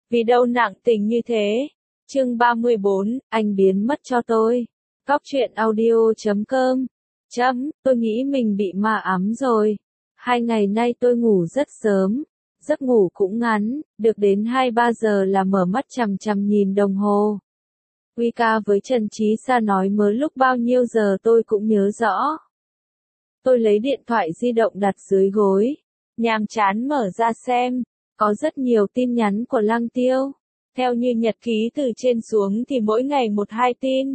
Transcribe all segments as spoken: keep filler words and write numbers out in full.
Vì đâu nặng tình như thế? Chương ba mươi bốn, anh biến mất cho tôi. Cóc truyện audio chấm com. Chấm, tôi nghĩ mình bị ma ám rồi. Hai ngày nay tôi ngủ rất sớm. Giấc ngủ cũng ngắn, được đến hai ba giờ là mở mắt chằm chằm nhìn đồng hồ. Wicca với Trần Trí Sa nói mới lúc bao nhiêu giờ tôi cũng nhớ rõ. Tôi lấy điện thoại di động đặt dưới gối. Nhàm chán mở ra xem. Có rất nhiều tin nhắn của Lăng Tiêu. Theo như nhật ký từ trên xuống thì mỗi ngày một hai tin.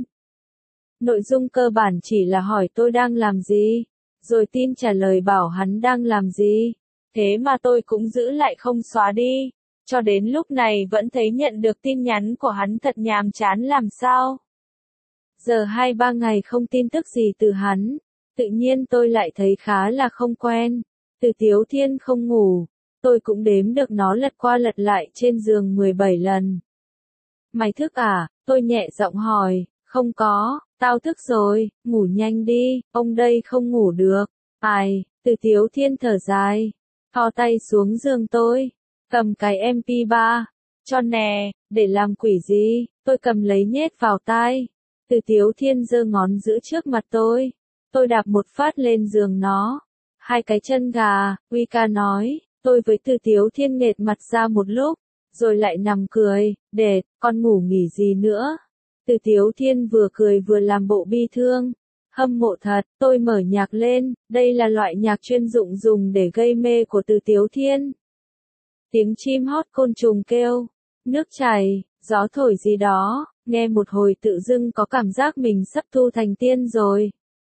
Nội dung cơ bản chỉ là hỏi tôi đang làm gì. Rồi tin trả lời bảo hắn đang làm gì. Thế mà tôi cũng giữ lại không xóa đi. Cho đến lúc này vẫn thấy nhận được tin nhắn của hắn thật nhàm chán làm sao. Giờ hai ba ngày không tin tức gì từ hắn. Tự nhiên tôi lại thấy khá là không quen. Từ Tiếu Thiên không ngủ. Tôi cũng đếm được nó lật qua lật lại trên giường mười bảy lần. Mày thức à? Tôi nhẹ giọng hỏi. Không có, tao thức rồi, ngủ nhanh đi, ông đây không ngủ được. Ai? Từ Tiếu Thiên thở dài. Thò tay xuống giường tôi. Cầm cái em pê ba. Cho nè, để làm quỷ gì? Tôi cầm lấy nhét vào tai. Từ Tiếu Thiên giơ ngón giữa trước mặt tôi. Tôi đạp một phát lên giường nó. Hai cái chân gà, Wicca nói. Tôi với Từ Tiếu Thiên nghệt mặt ra một lúc, rồi lại nằm cười, để, con ngủ nghỉ gì nữa. Từ Tiếu Thiên vừa cười vừa làm bộ bi thương. Hâm mộ thật, tôi mở nhạc lên, đây là loại nhạc chuyên dụng dùng để gây mê của Từ Tiếu Thiên. Tiếng chim hót côn trùng kêu, nước chảy, gió thổi gì đó, nghe một hồi tự dưng có cảm giác mình sắp tu thành tiên rồi.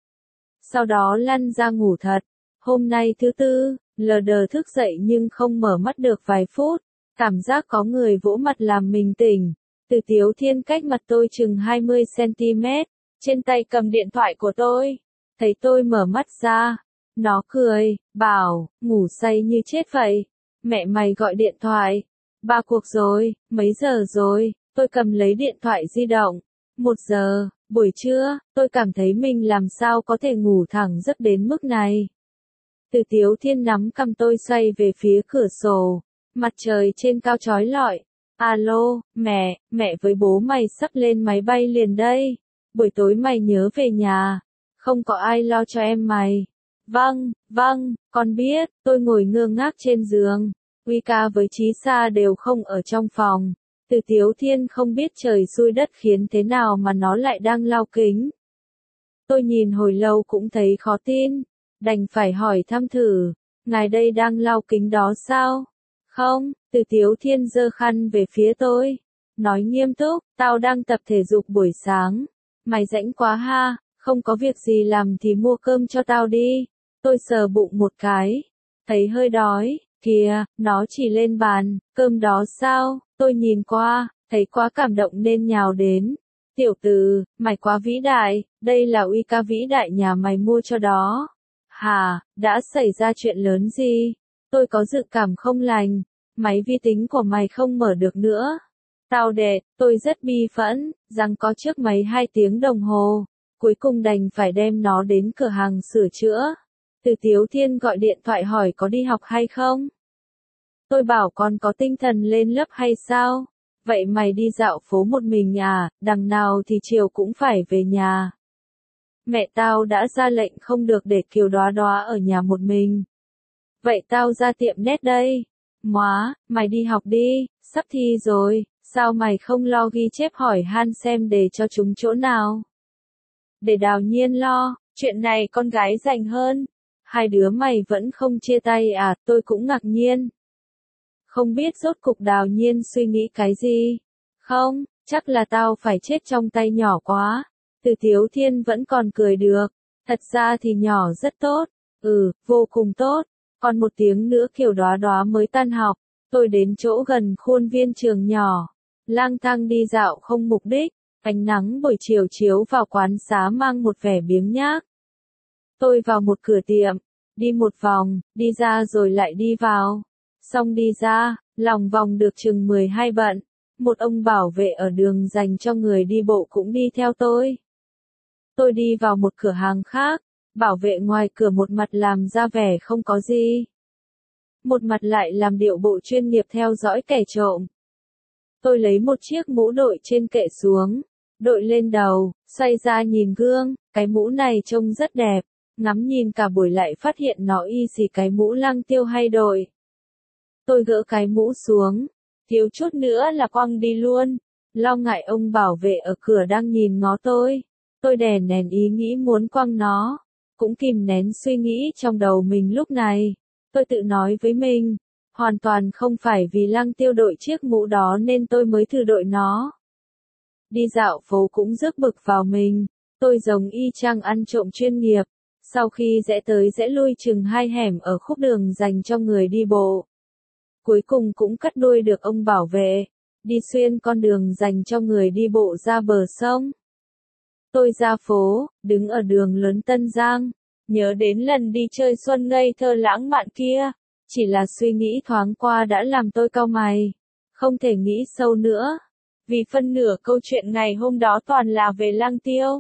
Sau đó lăn ra ngủ thật. Hôm nay thứ tư, lờ đờ thức dậy nhưng không mở mắt được vài phút, cảm giác có người vỗ mặt làm mình tỉnh. Từ Tiếu Thiên cách mặt tôi chừng hai mươi xăng-ti-mét, trên tay cầm điện thoại của tôi. Thấy tôi mở mắt ra, nó cười, bảo, ngủ say như chết vậy. Mẹ mày gọi điện thoại. Ba cuộc rồi, mấy giờ rồi? Tôi cầm lấy điện thoại di động. Một giờ, buổi trưa, tôi cảm thấy mình làm sao có thể ngủ thẳng giấc đến mức này. Từ Tiếu Thiên nắm cầm tôi xoay về phía cửa sổ. Mặt trời trên cao chói lọi. Alo, mẹ, mẹ với bố mày sắp lên máy bay liền đây. Buổi tối mày nhớ về nhà. Không có ai lo cho em mày. Vâng, vâng, con biết. Tôi ngồi ngơ ngác trên giường. Wicca với Trí Sa đều không ở trong phòng. Từ Tiếu Thiên không biết trời xui đất khiến thế nào mà nó lại đang lau kính. Tôi nhìn hồi lâu cũng thấy khó tin. Đành phải hỏi thăm thử, ngài đây đang lau kính đó sao? Không, Từ Tiếu Thiên giơ khăn về phía tôi. Nói nghiêm túc, tao đang tập thể dục buổi sáng. Mày rảnh quá ha, không có việc gì làm thì mua cơm cho tao đi. Tôi sờ bụng một cái. Thấy hơi đói, kìa, nó chỉ lên bàn, cơm đó sao? Tôi nhìn qua, thấy quá cảm động nên nhào đến. Tiểu tử, mày quá vĩ đại, đây là Wicca vĩ đại nhà mày mua cho đó. Hà, đã xảy ra chuyện lớn gì? Tôi có dự cảm không lành. Máy vi tính của mày không mở được nữa. Tao đệ, tôi rất bi phẫn, rằng có trước máy hai tiếng đồng hồ. Cuối cùng đành phải đem nó đến cửa hàng sửa chữa. Từ Tiếu Thiên gọi điện thoại hỏi có đi học hay không? Tôi bảo con có tinh thần lên lớp hay sao? Vậy mày đi dạo phố một mình à, đằng nào thì chiều cũng phải về nhà. Mẹ tao đã ra lệnh không được để Kiều Đóa Đóa ở nhà một mình. Vậy tao ra tiệm nét đây. Móa, mày đi học đi, sắp thi rồi, sao mày không lo ghi chép hỏi han xem đề cho chúng chỗ nào? Để Đào Nhiên lo, chuyện này con gái rành hơn. Hai đứa mày vẫn không chia tay à, tôi cũng ngạc nhiên. Không biết rốt cục Đào Nhiên suy nghĩ cái gì? Không, chắc là tao phải chết trong tay nhỏ quá. Từ Tiếu Thiên vẫn còn cười được. Thật ra thì nhỏ rất tốt. Ừ, vô cùng tốt. Còn một tiếng nữa Kiều Đóa Đóa mới tan học. Tôi đến chỗ gần khuôn viên trường nhỏ. Lang thang đi dạo không mục đích. Ánh nắng buổi chiều chiếu vào quán xá mang một vẻ biếng nhác. Tôi vào một cửa tiệm. Đi một vòng, đi ra rồi lại đi vào. Xong đi ra, lòng vòng được chừng mười hai bận. Một ông bảo vệ ở đường dành cho người đi bộ cũng đi theo tôi. Tôi đi vào một cửa hàng khác, bảo vệ ngoài cửa một mặt làm ra vẻ không có gì. Một mặt lại làm điệu bộ chuyên nghiệp theo dõi kẻ trộm. Tôi lấy một chiếc mũ đội trên kệ xuống, đội lên đầu, xoay ra nhìn gương, cái mũ này trông rất đẹp, ngắm nhìn cả buổi lại phát hiện nó y xì cái mũ Lăng Tiêu hay đội. Tôi gỡ cái mũ xuống, thiếu chút nữa là quăng đi luôn, lo ngại ông bảo vệ ở cửa đang nhìn ngó tôi. Tôi đè nén ý nghĩ muốn quăng nó, cũng kìm nén suy nghĩ trong đầu mình lúc này. Tôi tự nói với mình, hoàn toàn không phải vì Lăng Tiêu đội chiếc mũ đó nên tôi mới thử đội nó. Đi dạo phố cũng rước bực vào mình, tôi giống y chang ăn trộm chuyên nghiệp. Sau khi rẽ tới rẽ lui chừng hai hẻm ở khúc đường dành cho người đi bộ, cuối cùng cũng cắt đuôi được ông bảo vệ, đi xuyên con đường dành cho người đi bộ ra bờ sông. Tôi ra phố, đứng ở đường lớn Tân Giang, nhớ đến lần đi chơi xuân ngây thơ lãng mạn kia, chỉ là suy nghĩ thoáng qua đã làm tôi cau mày, không thể nghĩ sâu nữa, vì phân nửa câu chuyện ngày hôm đó toàn là về Lăng Tiêu.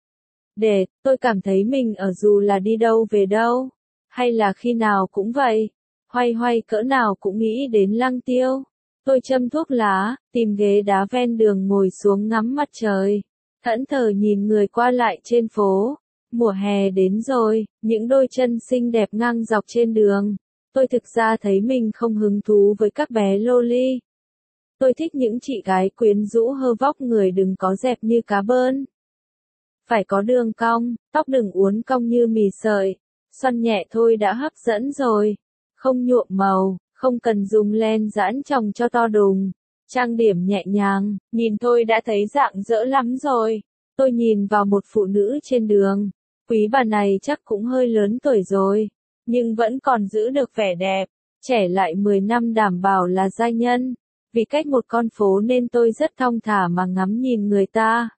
Để, tôi cảm thấy mình ở dù là đi đâu về đâu, hay là khi nào cũng vậy, hoay hoay cỡ nào cũng nghĩ đến Lăng Tiêu. Tôi châm thuốc lá, tìm ghế đá ven đường ngồi xuống ngắm mặt trời, thẫn thờ nhìn người qua lại trên phố. Mùa hè đến rồi, những đôi chân xinh đẹp ngang dọc trên đường. Tôi thực ra thấy mình không hứng thú với các bé loli. Tôi thích những chị gái quyến rũ hơ vóc người đừng có dẹp như cá bơn. Phải có đường cong, tóc đừng uốn cong như mì sợi, xoăn nhẹ thôi đã hấp dẫn rồi. Không nhuộm màu, không cần dùng len giãn tròng cho to đùng. Trang điểm nhẹ nhàng, nhìn thôi đã thấy rạng rỡ lắm rồi. Tôi nhìn vào một phụ nữ trên đường. Quý bà này chắc cũng hơi lớn tuổi rồi, nhưng vẫn còn giữ được vẻ đẹp, trẻ lại mười năm đảm bảo là giai nhân. Vì cách một con phố nên tôi rất thong thả mà ngắm nhìn người ta.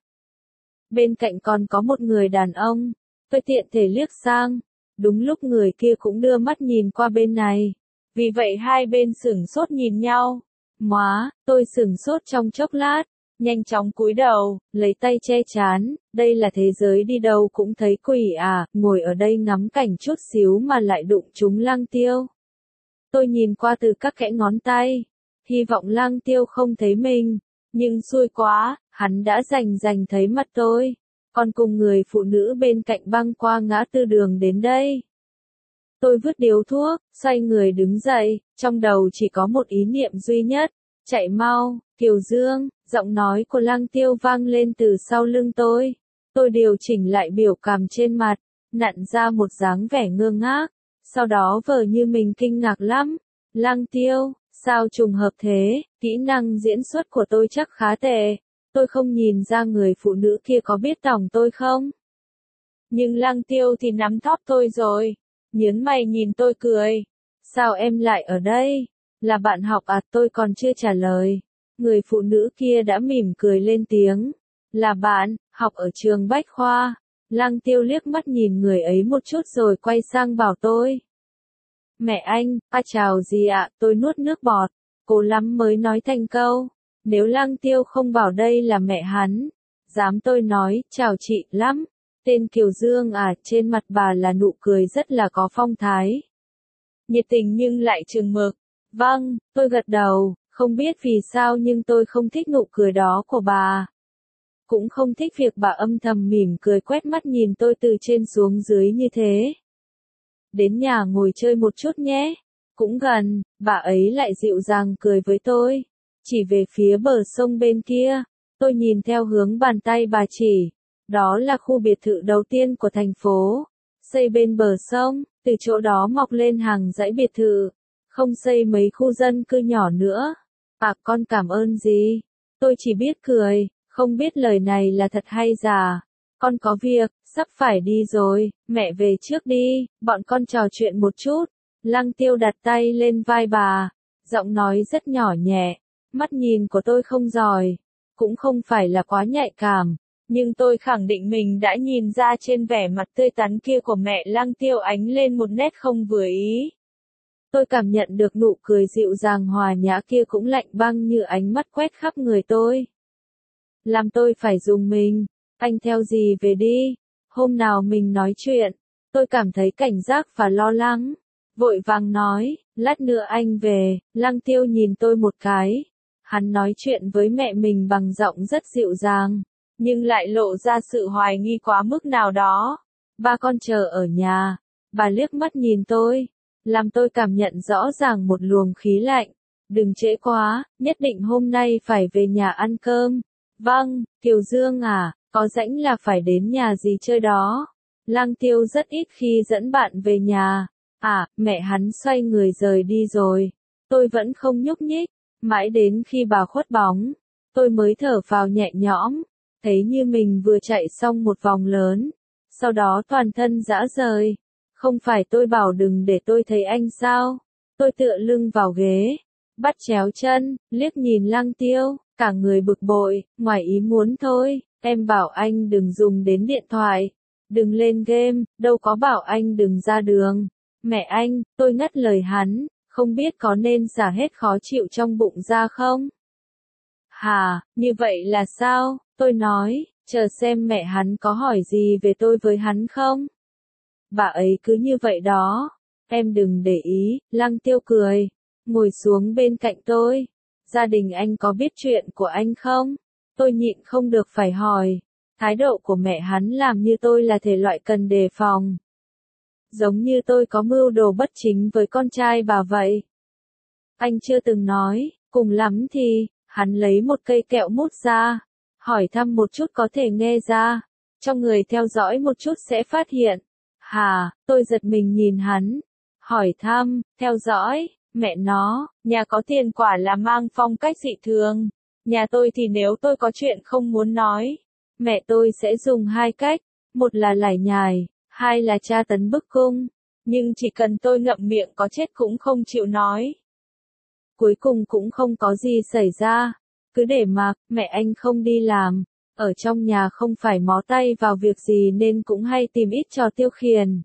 Bên cạnh còn có một người đàn ông, tôi tiện thể liếc sang, đúng lúc người kia cũng đưa mắt nhìn qua bên này. Vì vậy hai bên sửng sốt nhìn nhau. Móa, tôi sửng sốt trong chốc lát, nhanh chóng cúi đầu, lấy tay che chán, đây là thế giới đi đâu cũng thấy quỷ à, ngồi ở đây ngắm cảnh chút xíu mà lại đụng trúng Lăng Tiêu. Tôi nhìn qua từ các kẽ ngón tay, hy vọng Lăng Tiêu không thấy mình, nhưng xui quá, hắn đã rành rành thấy mặt tôi, còn cùng người phụ nữ bên cạnh băng qua ngã tư đường đến đây. Tôi vứt điếu thuốc, xoay người đứng dậy, trong đầu chỉ có một ý niệm duy nhất, chạy mau, Kiều Dương, giọng nói của Lăng Tiêu vang lên từ sau lưng tôi. Tôi điều chỉnh lại biểu cảm trên mặt, nặn ra một dáng vẻ ngơ ngác, sau đó vờ như mình kinh ngạc lắm. Lăng Tiêu, sao trùng hợp thế, kỹ năng diễn xuất của tôi chắc khá tệ, tôi không nhìn ra người phụ nữ kia có biết tòng tôi không? Nhưng Lăng Tiêu thì nắm thóp tôi rồi, nhớn mày nhìn tôi cười. Sao em lại ở đây? Là bạn học à? Tôi còn chưa trả lời. Người phụ nữ kia đã mỉm cười lên tiếng. Là bạn, học ở trường Bách Khoa. Lăng Tiêu liếc mắt nhìn người ấy một chút rồi quay sang bảo tôi. Mẹ anh, à chào gì ạ? Tôi nuốt nước bọt, cố lắm mới nói thành câu. Nếu Lăng Tiêu không bảo đây là mẹ hắn, dám tôi nói, chào chị lắm. Tên Kiều Dương à, trên mặt bà là nụ cười rất là có phong thái. Nhiệt tình nhưng lại chừng mực. Vâng, tôi gật đầu, không biết vì sao nhưng tôi không thích nụ cười đó của bà. Cũng không thích việc bà âm thầm mỉm cười quét mắt nhìn tôi từ trên xuống dưới như thế. Đến nhà ngồi chơi một chút nhé. Cũng gần, bà ấy lại dịu dàng cười với tôi. Chỉ về phía bờ sông bên kia, tôi nhìn theo hướng bàn tay bà chỉ. Đó là khu biệt thự đầu tiên của thành phố, xây bên bờ sông, từ chỗ đó mọc lên hàng dãy biệt thự, không xây mấy khu dân cư nhỏ nữa. À, con cảm ơn gì? Tôi chỉ biết cười, không biết lời này là thật hay giả. Con có việc, sắp phải đi rồi, mẹ về trước đi, bọn con trò chuyện một chút. Lăng Tiêu đặt tay lên vai bà, giọng nói rất nhỏ nhẹ, mắt nhìn của tôi không giỏi, cũng không phải là quá nhạy cảm. Nhưng tôi khẳng định mình đã nhìn ra trên vẻ mặt tươi tắn kia của mẹ Lăng Tiêu ánh lên một nét không vừa ý. Tôi cảm nhận được nụ cười dịu dàng hòa nhã kia cũng lạnh băng như ánh mắt quét khắp người tôi. Làm tôi phải dùng mình, anh theo gì về đi, hôm nào mình nói chuyện. Tôi cảm thấy cảnh giác và lo lắng, vội vàng nói, lát nữa anh về. Lăng Tiêu nhìn tôi một cái, Hắn nói chuyện với mẹ mình bằng giọng rất dịu dàng, nhưng lại lộ ra sự hoài nghi quá mức nào đó. Ba con chờ ở nhà. Bà liếc mắt nhìn tôi, làm tôi cảm nhận rõ ràng một luồng khí lạnh. Đừng trễ quá, nhất định hôm nay phải về nhà ăn cơm. Vâng, Kiều Dương à, có rảnh là phải đến nhà gì chơi đó. Lăng Tiêu rất ít khi dẫn bạn về nhà. À, mẹ hắn xoay người rời đi rồi. Tôi vẫn không nhúc nhích, mãi đến khi bà khuất bóng, tôi mới thở phào nhẹ nhõm, thấy như mình vừa chạy xong một vòng lớn, sau đó toàn thân rã rời. Không phải tôi bảo đừng để tôi thấy anh sao? Tôi tựa lưng vào ghế, bắt chéo chân, liếc nhìn Lăng Tiêu, cả người bực bội, ngoài ý muốn thôi. Em bảo anh đừng dùng đến điện thoại, đừng lên game, đâu có bảo anh đừng ra đường. Mẹ anh, tôi ngắt lời hắn, không biết có nên xả hết khó chịu trong bụng ra không? Hà, như vậy là sao? Tôi nói, chờ xem mẹ hắn có hỏi gì về tôi với hắn không? Bà ấy cứ như vậy đó. Em đừng để ý. Lăng Tiêu cười, ngồi xuống bên cạnh tôi. Gia đình anh có biết chuyện của anh không? Tôi nhịn không được phải hỏi. Thái độ của mẹ hắn làm như tôi là thể loại cần đề phòng. Giống như tôi có mưu đồ bất chính với con trai bà vậy. Anh chưa từng nói, cùng lắm thì, hắn lấy một cây kẹo mút ra, hỏi thăm một chút có thể nghe ra, cho người theo dõi một chút sẽ phát hiện. Hà, tôi giật mình nhìn hắn, hỏi thăm, theo dõi, mẹ nó, nhà có tiền quả là mang phong cách dị thường. Nhà tôi thì nếu tôi có chuyện không muốn nói, mẹ tôi sẽ dùng hai cách, một là lải nhải, hai là tra tấn bức cung, nhưng chỉ cần tôi ngậm miệng có chết cũng không chịu nói. Cuối cùng cũng không có gì xảy ra, cứ để mặc, mẹ anh không đi làm, ở trong nhà không phải mó tay vào việc gì nên cũng hay tìm ít trò tiêu khiển.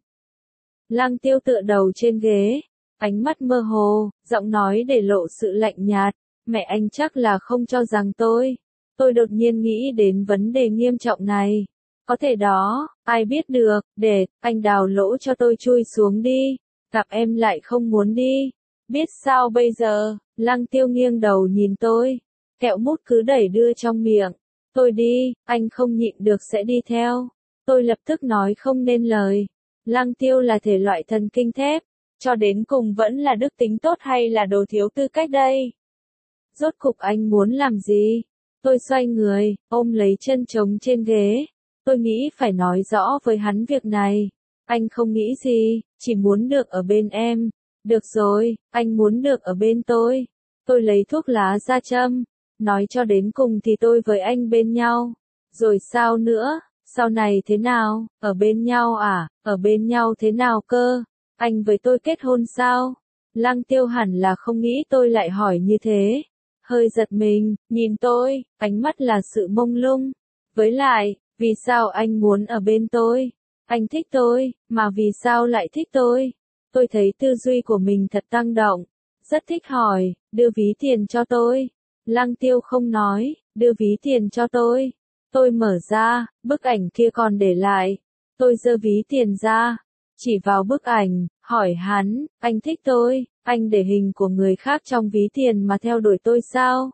Lăng Tiêu tựa đầu trên ghế, ánh mắt mơ hồ, giọng nói để lộ sự lạnh nhạt, mẹ anh chắc là không cho rằng tôi. Tôi đột nhiên nghĩ đến vấn đề nghiêm trọng này. Có thể đó, ai biết được, để, anh đào lỗ cho tôi chui xuống đi, gặp em lại không muốn đi. Biết sao bây giờ? Lăng Tiêu nghiêng đầu nhìn tôi, kẹo mút cứ đẩy đưa trong miệng. Tôi đi, anh không nhịn được sẽ đi theo. Tôi lập tức nói không nên lời. Lăng Tiêu là thể loại thần kinh thép, cho đến cùng vẫn là đức tính tốt hay là đồ thiếu tư cách đây? Rốt cục anh muốn làm gì? Tôi xoay người, ôm lấy chân trống trên ghế. Tôi nghĩ phải nói rõ với hắn việc này. Anh không nghĩ gì, chỉ muốn được ở bên em. Được rồi, anh muốn được ở bên tôi. Tôi lấy thuốc lá ra châm. Nói cho đến cùng thì tôi với anh bên nhau. Rồi sao nữa? Sau này thế nào? Ở bên nhau à? Ở bên nhau thế nào cơ? Anh với tôi kết hôn sao? Lăng Tiêu hẳn là không nghĩ tôi lại hỏi như thế. Hơi giật mình, nhìn tôi, ánh mắt là sự mông lung. Với lại, vì sao anh muốn ở bên tôi? Anh thích tôi, mà vì sao lại thích tôi? Tôi thấy tư duy của mình thật tăng động. Rất thích hỏi, đưa ví tiền cho tôi. Lăng Tiêu không nói, đưa ví tiền cho tôi. Tôi mở ra, bức ảnh kia còn để lại. Tôi giơ ví tiền ra, chỉ vào bức ảnh, hỏi hắn, anh thích tôi, anh để hình của người khác trong ví tiền mà theo đuổi tôi sao?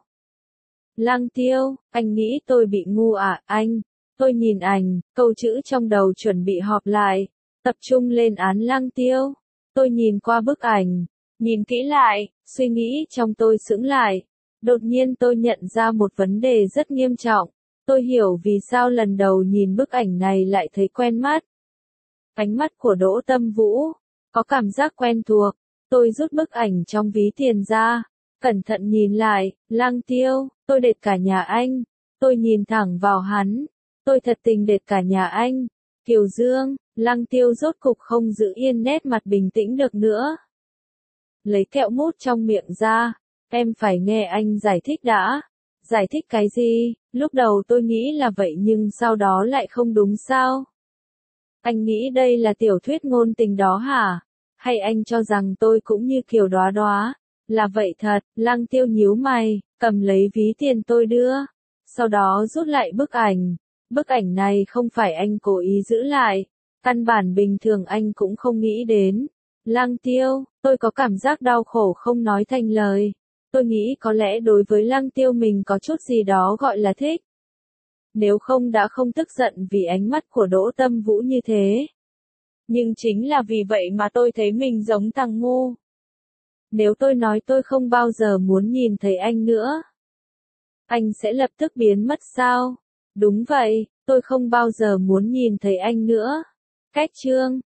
Lăng Tiêu, anh nghĩ tôi bị ngu à, anh? Tôi nhìn ảnh, câu chữ trong đầu chuẩn bị họp lại, tập trung lên án Lăng Tiêu. Tôi nhìn qua bức ảnh, nhìn kỹ lại, suy nghĩ trong tôi sững lại. Đột nhiên tôi nhận ra một vấn đề rất nghiêm trọng. Tôi hiểu vì sao lần đầu nhìn bức ảnh này lại thấy quen mắt. Ánh mắt của Đỗ Tâm Vũ, có cảm giác quen thuộc. Tôi rút bức ảnh trong ví tiền ra, cẩn thận nhìn lại, Lăng Tiêu, tôi đệt cả nhà anh. Tôi nhìn thẳng vào hắn, tôi thật tình đệt cả nhà anh. Kiều Dương, Lăng Tiêu rốt cục không giữ yên nét mặt bình tĩnh được nữa. Lấy kẹo mút trong miệng ra, em phải nghe anh giải thích đã. Giải thích cái gì? Lúc đầu tôi nghĩ là vậy nhưng sau đó lại không đúng sao? Anh nghĩ đây là tiểu thuyết ngôn tình đó hả? Hay anh cho rằng tôi cũng như Kiều Đóa Đóa? Là vậy thật, Lăng Tiêu nhíu mày, cầm lấy ví tiền tôi đưa. Sau đó rút lại bức ảnh. Bức ảnh này không phải anh cố ý giữ lại. Căn bản bình thường anh cũng không nghĩ đến. Lăng Tiêu, tôi có cảm giác đau khổ không nói thành lời. Tôi nghĩ có lẽ đối với Lăng Tiêu mình có chút gì đó gọi là thích. Nếu không đã không tức giận vì ánh mắt của Đỗ Tâm Vũ như thế. Nhưng chính là vì vậy mà tôi thấy mình giống thằng ngu. Nếu tôi nói tôi không bao giờ muốn nhìn thấy anh nữa, anh sẽ lập tức biến mất sao? Đúng vậy, tôi không bao giờ muốn nhìn thấy anh nữa. Cách chương